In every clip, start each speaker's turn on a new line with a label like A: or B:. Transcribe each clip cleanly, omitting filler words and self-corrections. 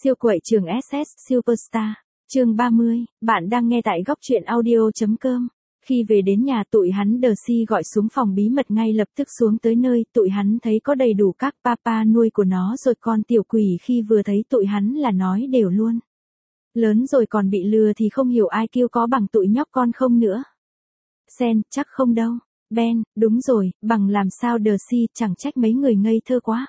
A: Siêu quậy trường SS Superstar. Chương 30, bạn đang nghe tại góc truyện audio.com. Khi về đến nhà, tụi hắn Darcy gọi xuống phòng bí mật, ngay lập tức xuống tới nơi. Tụi hắn thấy có đầy đủ các papa nuôi của nó rồi, con tiểu quỷ khi vừa thấy tụi hắn là nói đều luôn. Lớn rồi còn bị lừa thì không hiểu ai kêu có bằng tụi nhóc con không nữa. Sen, chắc không đâu. Ben, đúng rồi, bằng làm sao Darcy, chẳng trách mấy người ngây thơ quá.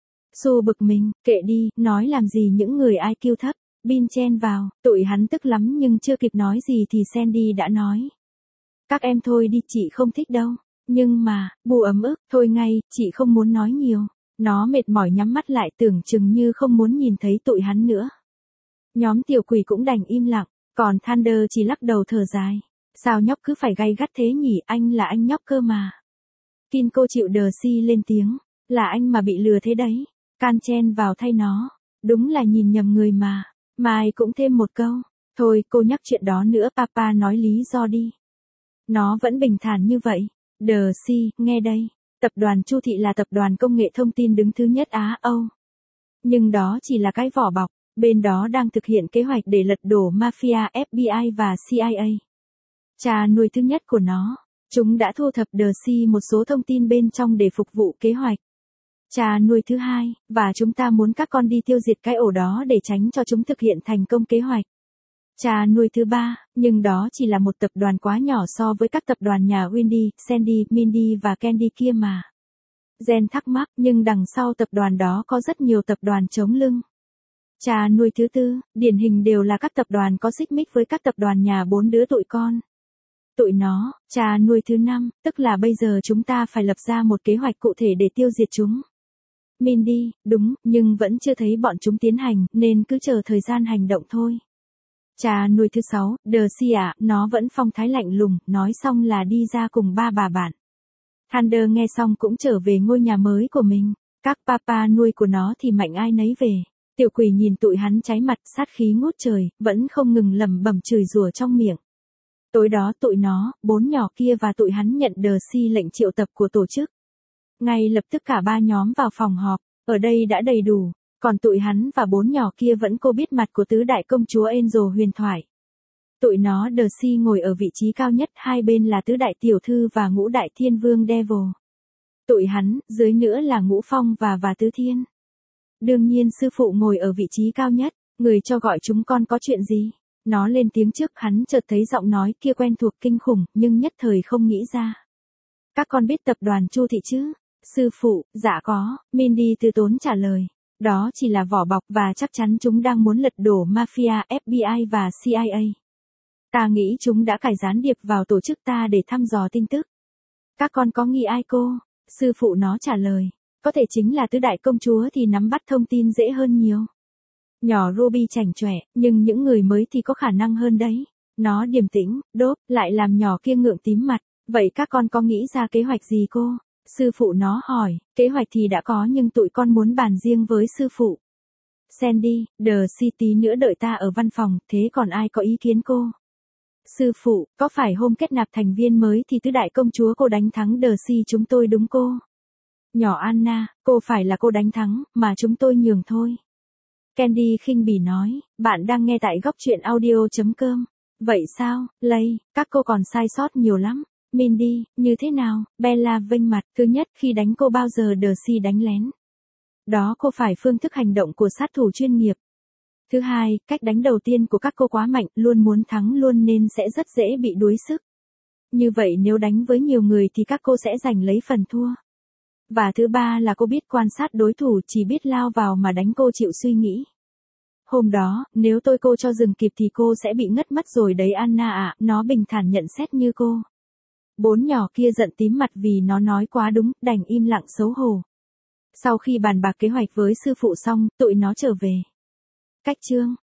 A: Su bực mình, kệ đi, nói làm gì những người IQ thấp. Bin chen vào, tụi hắn tức lắm nhưng chưa kịp nói gì thì Sandy đã nói. Các em thôi đi, chị không thích đâu. Nhưng mà, bù ấm ức, thôi ngay, chị không muốn nói nhiều. Nó mệt mỏi nhắm mắt lại, tưởng chừng như không muốn nhìn thấy tụi hắn nữa. Nhóm tiểu quỷ cũng đành im lặng, còn Thunder chỉ lắc đầu thở dài. Sao nhóc cứ phải gay gắt thế nhỉ, anh là anh nhóc cơ mà. Kinko chịu Darcy lên tiếng, là anh mà bị lừa thế đấy. Can chen vào thay nó, đúng là nhìn nhầm người mà. Mai cũng thêm một câu, thôi cô nhắc chuyện đó nữa, papa nói lý do đi. Nó vẫn bình thản như vậy. Darcy, nghe đây, tập đoàn Chu Thị là tập đoàn công nghệ thông tin đứng thứ nhất Á Âu. Nhưng đó chỉ là cái vỏ bọc, bên đó đang thực hiện kế hoạch để lật đổ mafia FBI và CIA. Cha nuôi thứ nhất của nó, chúng đã thu thập Darcy một số thông tin bên trong để phục vụ kế hoạch. Cha nuôi thứ hai, và chúng ta muốn các con đi tiêu diệt cái ổ đó để tránh cho chúng thực hiện thành công kế hoạch. Cha nuôi thứ ba, nhưng đó chỉ là một tập đoàn quá nhỏ so với các tập đoàn nhà Wendy, Sandy, Mindy và Candy kia mà. Jen thắc mắc, nhưng đằng sau tập đoàn đó có rất nhiều tập đoàn chống lưng. Cha nuôi thứ tư, điển hình đều là các tập đoàn có xích mích với các tập đoàn nhà 4 đứa tụi con. Tụi nó, cha nuôi thứ năm, tức là bây giờ chúng ta phải lập ra một kế hoạch cụ thể để tiêu diệt chúng. Mindy, đúng, nhưng vẫn chưa thấy bọn chúng tiến hành, nên cứ chờ thời gian hành động thôi. Cha nuôi thứ 6, Darcy à, nó vẫn phong thái lạnh lùng, nói xong là đi ra cùng ba bà bạn. Thunder nghe xong cũng trở về ngôi nhà mới của mình, các papa nuôi của nó thì mạnh ai nấy về. Tiểu quỷ nhìn tụi hắn cháy mặt, sát khí ngút trời, vẫn không ngừng lẩm bẩm chửi rủa trong miệng. Tối đó tụi nó, 4 nhỏ kia và tụi hắn nhận Darcy lệnh triệu tập của tổ chức. Ngay lập tức cả ba nhóm vào phòng họp, ở đây đã đầy đủ, còn tụi hắn và 4 nhỏ kia vẫn cô biết mặt của tứ đại công chúa Angel huyền thoại. Tụi nó Darcy ngồi ở vị trí cao nhất, hai bên là tứ đại tiểu thư và ngũ đại thiên vương Devil. Tụi hắn, dưới nữa là ngũ phong và tứ thiên. Đương nhiên sư phụ ngồi ở vị trí cao nhất, người cho gọi chúng con có chuyện gì. Nó lên tiếng trước, hắn chợt thấy giọng nói kia quen thuộc kinh khủng, nhưng nhất thời không nghĩ ra. Các con biết tập đoàn Chu Thị chứ? Sư phụ, dạ có, Mindy từ tốn trả lời. Đó chỉ là vỏ bọc và chắc chắn chúng đang muốn lật đổ mafia, FBI và CIA. Ta nghĩ chúng đã cài gián điệp vào tổ chức ta để thăm dò tin tức. Các con có nghi ai cô? Sư phụ nó trả lời. Có thể chính là tứ đại công chúa thì nắm bắt thông tin dễ hơn nhiều. Nhỏ Ruby chảnh chọe, nhưng những người mới thì có khả năng hơn đấy. Nó điềm tĩnh, đốp, lại làm nhỏ kia ngượng tím mặt. Vậy các con có nghĩ ra kế hoạch gì cô? Sư phụ nó hỏi, kế hoạch thì đã có nhưng tụi con muốn bàn riêng với sư phụ. Sandy, Darcy tí nữa đợi ta ở văn phòng, thế còn ai có ý kiến cô? Sư phụ, có phải hôm kết nạp thành viên mới thì tứ đại công chúa cô đánh thắng Darcy chúng tôi đúng cô? Nhỏ Anna, cô phải là cô đánh thắng, mà chúng tôi nhường thôi. Candy khinh bỉ nói, bạn đang nghe tại góc truyện audio.com. Vậy sao, Lay, các cô còn sai sót nhiều lắm. Mindy, như thế nào? Bella vênh mặt, thứ nhất khi đánh cô bao giờ Darcy đánh lén. Đó cô phải phương thức hành động của sát thủ chuyên nghiệp. Thứ hai, cách đánh đầu tiên của các cô quá mạnh, luôn muốn thắng luôn nên sẽ rất dễ bị đuối sức. Như vậy nếu đánh với nhiều người thì các cô sẽ giành lấy phần thua. Và thứ ba là cô biết quan sát đối thủ, chỉ biết lao vào mà đánh, cô chịu suy nghĩ. Hôm đó, nếu cô cho dừng kịp thì cô sẽ bị ngất mất rồi đấy Anna ạ, nó bình thản nhận xét như cô. 4 nhỏ kia giận tím mặt vì nó nói quá đúng, đành im lặng xấu hổ. Sau khi bàn bạc kế hoạch với sư phụ xong, tụi nó trở về. Cách chương